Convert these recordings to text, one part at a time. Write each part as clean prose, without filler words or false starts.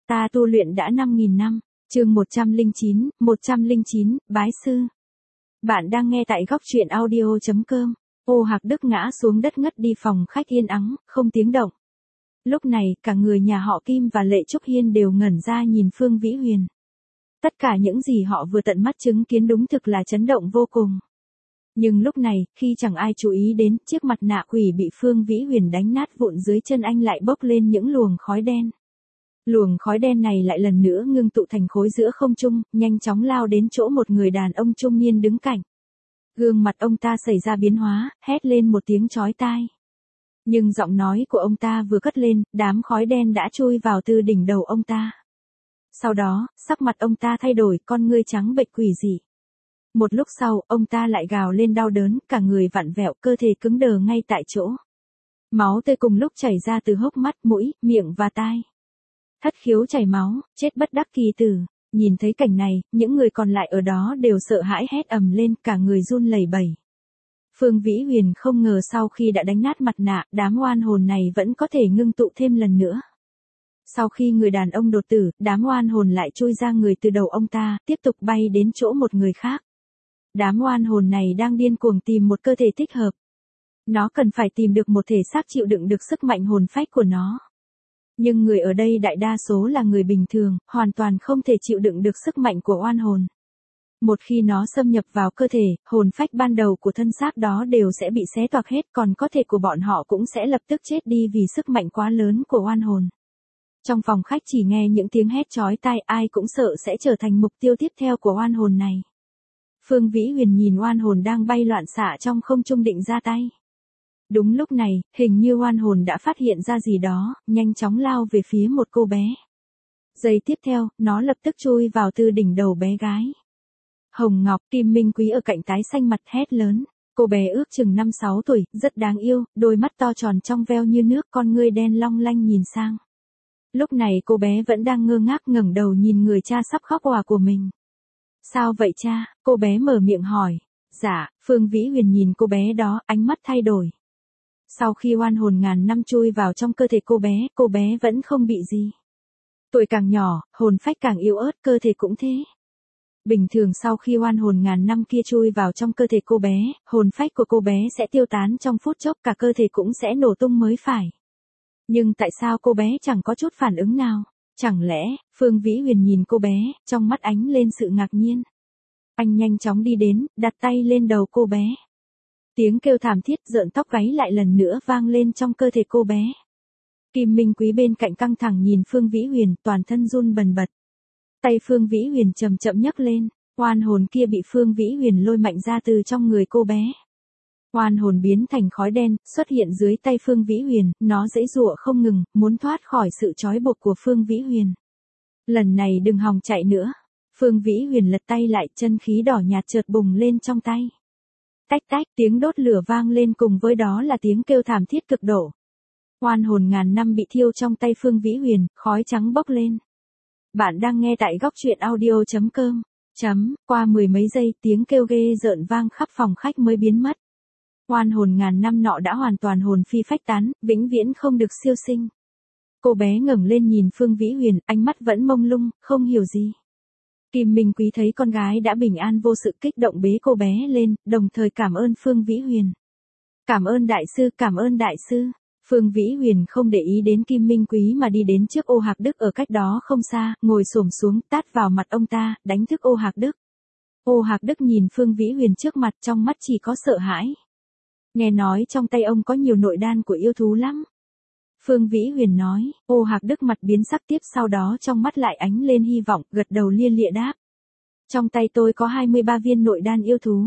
Ta tu luyện đã 5.000 năm. Chương 109, bái sư. Bạn đang nghe tại góc truyện audio.com. Ô Hạc Đức ngã xuống đất ngất đi, phòng khách yên ắng, không tiếng động. Lúc này, cả người nhà họ Kim và Lệ Trúc Hiên đều ngẩn ra nhìn Phương Vĩ Huyền. Tất cả những gì họ vừa tận mắt chứng kiến đúng thực là chấn động vô cùng. Nhưng lúc này, khi chẳng ai chú ý đến, chiếc mặt nạ quỷ bị Phương Vĩ Huyền đánh nát vụn dưới chân anh lại bốc lên những luồng khói đen. Luồng khói đen này lại lần nữa ngưng tụ thành khối giữa không trung, nhanh chóng lao đến chỗ một người đàn ông trung niên đứng cạnh. Gương mặt ông ta xảy ra biến hóa, hét lên một tiếng chói tai. Nhưng giọng nói của ông ta vừa cất lên, đám khói đen đã chui vào từ đỉnh đầu ông ta. Sau đó, sắc mặt ông ta thay đổi, con ngươi trắng bệch quỷ dị. Một lúc sau, ông ta lại gào lên đau đớn, cả người vặn vẹo, cơ thể cứng đờ ngay tại chỗ. Máu tươi cùng lúc chảy ra từ hốc mắt, mũi, miệng và tai. Thất khiếu chảy máu, chết bất đắc kỳ tử. Nhìn thấy cảnh này, những người còn lại ở đó đều sợ hãi hét ầm lên, cả người run lẩy bẩy. Phương Vĩ Huyền không ngờ sau khi đã đánh nát mặt nạ, đám oan hồn này vẫn có thể ngưng tụ thêm lần nữa. Sau khi người đàn ông đột tử, đám oan hồn lại chui ra người từ đầu ông ta, tiếp tục bay đến chỗ một người khác. Đám oan hồn này đang điên cuồng tìm một cơ thể thích hợp. Nó cần phải tìm được một thể xác chịu đựng được sức mạnh hồn phách của nó. Nhưng người ở đây đại đa số là người bình thường, hoàn toàn không thể chịu đựng được sức mạnh của oan hồn. Một khi nó xâm nhập vào cơ thể, hồn phách ban đầu của thân xác đó đều sẽ bị xé toạc hết, còn cơ thể của bọn họ cũng sẽ lập tức chết đi vì sức mạnh quá lớn của oan hồn. Trong phòng khách chỉ nghe những tiếng hét chói tai, ai cũng sợ sẽ trở thành mục tiêu tiếp theo của oan hồn này. Phương Vĩ Huyền nhìn oan hồn đang bay loạn xạ trong không trung định ra tay. Đúng lúc này, hình như oan hồn đã phát hiện ra gì đó, nhanh chóng lao về phía một cô bé. Giây tiếp theo, nó lập tức chui vào từ đỉnh đầu bé gái. Hồng Ngọc, Kim Minh Quý ở cạnh tái xanh mặt hét lớn. Cô bé ước chừng 5-6 tuổi, rất đáng yêu, đôi mắt to tròn trong veo như nước, con ngươi đen long lanh nhìn sang. Lúc này cô bé vẫn đang ngơ ngác ngẩng đầu nhìn người cha sắp khóc òa của mình. Sao vậy cha? Cô bé mở miệng hỏi. Dạ, Phương Vĩ Huyền nhìn cô bé đó, ánh mắt thay đổi. Sau khi oan hồn ngàn năm chui vào trong cơ thể cô bé vẫn không bị gì. Tuổi càng nhỏ, hồn phách càng yếu ớt, cơ thể cũng thế. Bình thường sau khi oan hồn ngàn năm kia chui vào trong cơ thể cô bé, hồn phách của cô bé sẽ tiêu tán trong phút chốc, cả cơ thể cũng sẽ nổ tung mới phải. Nhưng tại sao cô bé chẳng có chút phản ứng nào? Chẳng lẽ, Phương Vĩ Huyền nhìn cô bé, trong mắt ánh lên sự ngạc nhiên. Anh nhanh chóng đi đến, đặt tay lên đầu cô bé. Tiếng kêu thảm thiết rợn tóc gáy lại lần nữa vang lên trong cơ thể cô bé. Kim Minh Quý bên cạnh căng thẳng nhìn Phương Vĩ Huyền, toàn thân run bần bật. Tay Phương Vĩ Huyền chậm chậm nhấc lên, oan hồn kia bị Phương Vĩ Huyền lôi mạnh ra từ trong người cô bé. Oan hồn biến thành khói đen, xuất hiện dưới tay Phương Vĩ Huyền, nó giãy giụa không ngừng, muốn thoát khỏi sự trói buộc của Phương Vĩ Huyền. Lần này đừng hòng chạy nữa. Phương Vĩ Huyền lật tay lại, chân khí đỏ nhạt chợt bùng lên trong tay. Tách tách, tiếng đốt lửa vang lên, cùng với đó là tiếng kêu thảm thiết cực độ. Oan hồn ngàn năm bị thiêu trong tay Phương Vĩ Huyền, khói trắng bốc lên. Bạn đang nghe tại góc truyện audio.com. Qua mười mấy giây, tiếng kêu ghê rợn vang khắp phòng khách mới biến mất. Oan hồn ngàn năm nọ đã hoàn toàn hồn phi phách tán, vĩnh viễn không được siêu sinh. Cô bé ngẩng lên nhìn Phương Vĩ Huyền, ánh mắt vẫn mông lung, không hiểu gì. Kim Minh Quý thấy con gái đã bình an vô sự, kích động bế cô bé lên, đồng thời cảm ơn Phương Vĩ Huyền. Cảm ơn đại sư, cảm ơn đại sư. Phương Vĩ Huyền không để ý đến Kim Minh Quý mà đi đến trước Ô Hạc Đức ở cách đó không xa, ngồi xổm xuống, tát vào mặt ông ta, đánh thức Ô Hạc Đức. Ô Hạc Đức nhìn Phương Vĩ Huyền trước mặt, trong mắt chỉ có sợ hãi. Nghe nói trong tay ông có nhiều nội đan của yêu thú lắm. Phương Vĩ Huyền nói. Ô Hạc Đức mặt biến sắc, tiếp sau đó trong mắt lại ánh lên hy vọng, gật đầu lia lịa đáp. Trong tay tôi có 23 viên nội đan yêu thú.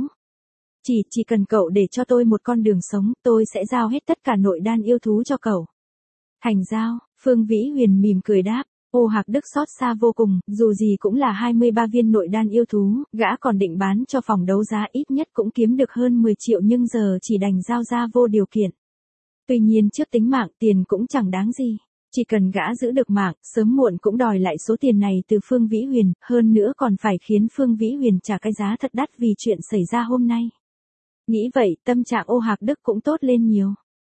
Chỉ cần cậu để cho tôi một con đường sống, tôi sẽ giao hết tất cả nội đan yêu thú cho cậu. Thành giao, Phương Vĩ Huyền mỉm cười đáp. Ô Hạc Đức xót xa vô cùng, dù gì cũng là 23 viên nội đan yêu thú, gã còn định bán cho phòng đấu giá, ít nhất cũng kiếm được hơn 10 triệu, nhưng giờ chỉ đành giao ra vô điều kiện. Tuy nhiên trước tính mạng, tiền cũng chẳng đáng gì. Chỉ cần gã giữ được mạng, sớm muộn cũng đòi lại số tiền này từ Phương Vĩ Huyền, hơn nữa còn phải khiến Phương Vĩ Huyền trả cái giá thật đắt vì chuyện xảy ra hôm nay. Nghĩ vậy, tâm trạng Ô Hạc Đức cũng tốt lên nhiều.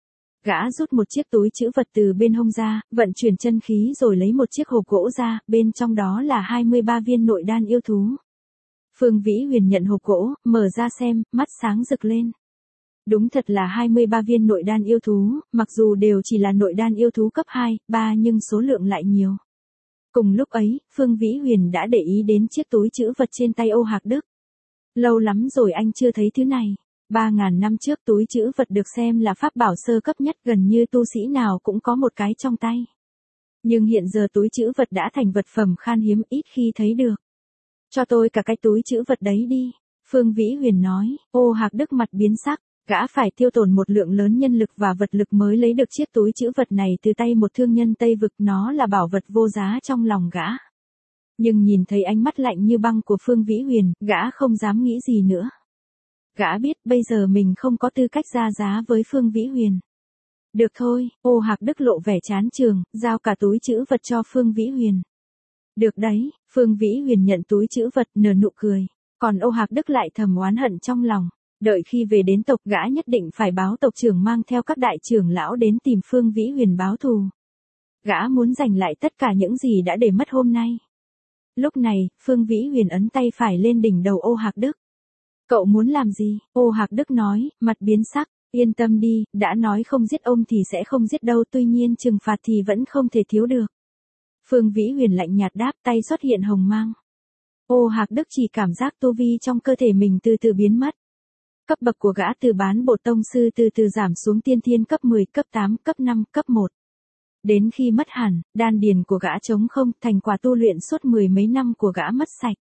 Gã rút một chiếc túi trữ vật từ bên hông ra, vận chuyển chân khí rồi lấy một chiếc hộp gỗ ra, bên trong đó là 23 viên nội đan yêu thú. Phương Vĩ Huyền nhận hộp gỗ, mở ra xem, mắt sáng rực lên. Đúng thật là 23 viên nội đan yêu thú, mặc dù đều chỉ là nội đan yêu thú cấp 2, 3 nhưng số lượng lại nhiều. Cùng lúc ấy, Phương Vĩ Huyền đã để ý đến chiếc túi trữ vật trên tay Ô Hạc Đức. Lâu lắm rồi anh chưa thấy thứ này. 3.000 năm trước túi trữ vật được xem là pháp bảo sơ cấp nhất, gần như tu sĩ nào cũng có một cái trong tay. Nhưng hiện giờ túi trữ vật đã thành vật phẩm khan hiếm, ít khi thấy được. Cho tôi cả cái túi trữ vật đấy đi. Phương Vĩ Huyền nói. Ô Hạc Đức mặt biến sắc. Gã phải tiêu tổn một lượng lớn nhân lực và vật lực mới lấy được chiếc túi trữ vật này từ tay một thương nhân Tây Vực, nó là bảo vật vô giá trong lòng gã. Nhưng nhìn thấy ánh mắt lạnh như băng của Phương Vĩ Huyền, gã không dám nghĩ gì nữa. Gã biết bây giờ mình không có tư cách ra giá với Phương Vĩ Huyền. Được thôi, Ô Hạc Đức lộ vẻ chán chường, giao cả túi trữ vật cho Phương Vĩ Huyền. Được đấy, Phương Vĩ Huyền nhận túi trữ vật nở nụ cười. Còn Ô Hạc Đức lại thầm oán hận trong lòng. Đợi khi về đến tộc, gã nhất định phải báo tộc trưởng mang theo các đại trưởng lão đến tìm Phương Vĩ Huyền báo thù. Gã muốn giành lại tất cả những gì đã để mất hôm nay. Lúc này, Phương Vĩ Huyền ấn tay phải lên đỉnh đầu Ô Hạc Đức. Cậu muốn làm gì? Ô Hạc Đức nói, mặt biến sắc. Yên tâm đi, đã nói không giết ông thì sẽ không giết đâu, tuy nhiên trừng phạt thì vẫn không thể thiếu được. Phương Vĩ Huyền lạnh nhạt đáp, tay xuất hiện hồng mang. Ô Hạc Đức chỉ cảm giác tu vi trong cơ thể mình từ từ biến mất. Cấp bậc của gã từ bán bộ tông sư từ từ giảm xuống tiên thiên cấp 10, cấp 8, cấp 5, cấp 1. Đến khi mất hẳn, đan điền của gã trống không, thành quả tu luyện suốt 10 mấy năm của gã mất sạch.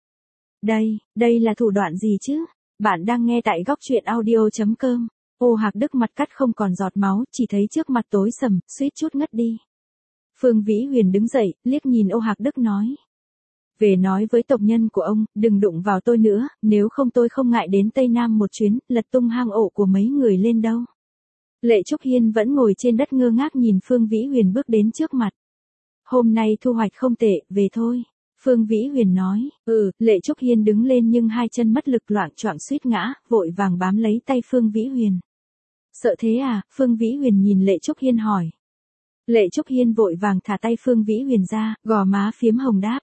Đây là thủ đoạn gì chứ? Bạn đang nghe tại góc truyện audio.com. Ô Hạc Đức mặt cắt không còn giọt máu, chỉ thấy trước mặt tối sầm, suýt chút ngất đi. Phương Vĩ Huyền đứng dậy, liếc nhìn Ô Hạc Đức nói. Về nói với tộc nhân của ông, đừng đụng vào tôi nữa, nếu không tôi không ngại đến Tây Nam một chuyến, lật tung hang ổ của mấy người lên đâu. Lệ Trúc Hiên vẫn ngồi trên đất ngơ ngác nhìn Phương Vĩ Huyền bước đến trước mặt. Hôm nay thu hoạch không tệ, về thôi. Phương Vĩ Huyền nói. Lệ Trúc Hiên đứng lên nhưng hai chân mất lực, loạng choạng suýt ngã, vội vàng bám lấy tay Phương Vĩ Huyền. Sợ thế à? Phương Vĩ Huyền nhìn Lệ Trúc Hiên hỏi. Lệ Trúc Hiên vội vàng thả tay Phương Vĩ Huyền ra, gò má phiếm hồng đáp.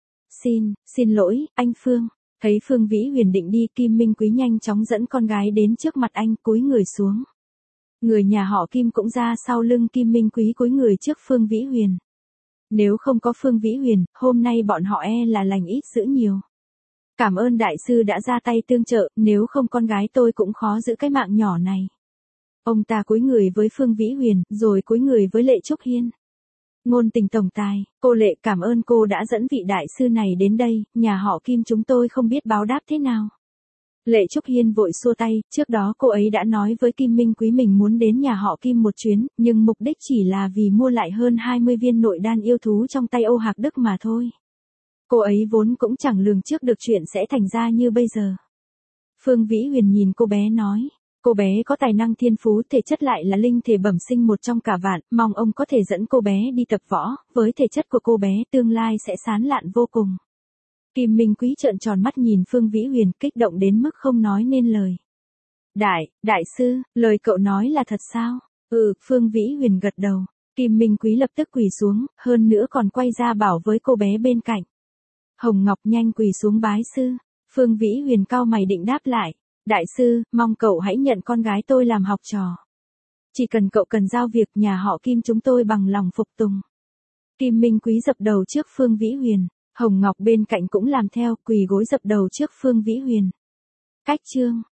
Xin lỗi, anh Phương. Thấy Phương Vĩ Huyền định đi, Kim Minh Quý nhanh chóng dẫn con gái đến trước mặt anh, cúi người xuống. Người nhà họ Kim cũng ra sau lưng Kim Minh Quý cúi người trước Phương Vĩ Huyền. Nếu không có Phương Vĩ Huyền, hôm nay bọn họ là lành ít dữ nhiều. Cảm ơn đại sư đã ra tay tương trợ, nếu không con gái tôi cũng khó giữ cái mạng nhỏ này. Ông ta cúi người với Phương Vĩ Huyền, rồi cúi người với Lệ Trúc Hiên. Ngôn Tình tổng tài, cô Lệ cảm ơn cô đã dẫn vị đại sư này đến đây, nhà họ Kim chúng tôi không biết báo đáp thế nào. Lệ Trúc Hiên vội xua tay, trước đó cô ấy đã nói với Kim Minh Quý mình muốn đến nhà họ Kim một chuyến, nhưng mục đích chỉ là vì mua lại hơn 20 viên nội đan yêu thú trong tay Ô Hạc Đức mà thôi. Cô ấy vốn cũng chẳng lường trước được chuyện sẽ thành ra như bây giờ. Phương Vĩ Huyền nhìn cô bé nói. Cô bé có tài năng thiên phú, thể chất lại là linh thể bẩm sinh một trong cả vạn, mong ông có thể dẫn cô bé đi tập võ, với thể chất của cô bé tương lai sẽ sáng lạn vô cùng. Kim Minh Quý trợn tròn mắt nhìn Phương Vĩ Huyền, kích động đến mức không nói nên lời. Đại sư, lời cậu nói là thật sao? Phương Vĩ Huyền gật đầu. Kim Minh Quý lập tức quỳ xuống, hơn nữa còn quay ra bảo với cô bé bên cạnh. Hồng Ngọc nhanh quỳ xuống bái sư. Phương Vĩ Huyền cau mày định đáp lại. Đại sư, mong cậu hãy nhận con gái tôi làm học trò. Chỉ cần cậu cần giao việc, nhà họ Kim chúng tôi bằng lòng phục tùng. Kim Minh Quý dập đầu trước Phương Vĩ Huyền. Hồng Ngọc bên cạnh cũng làm theo, quỳ gối dập đầu trước Phương Vĩ Huyền. Cách chương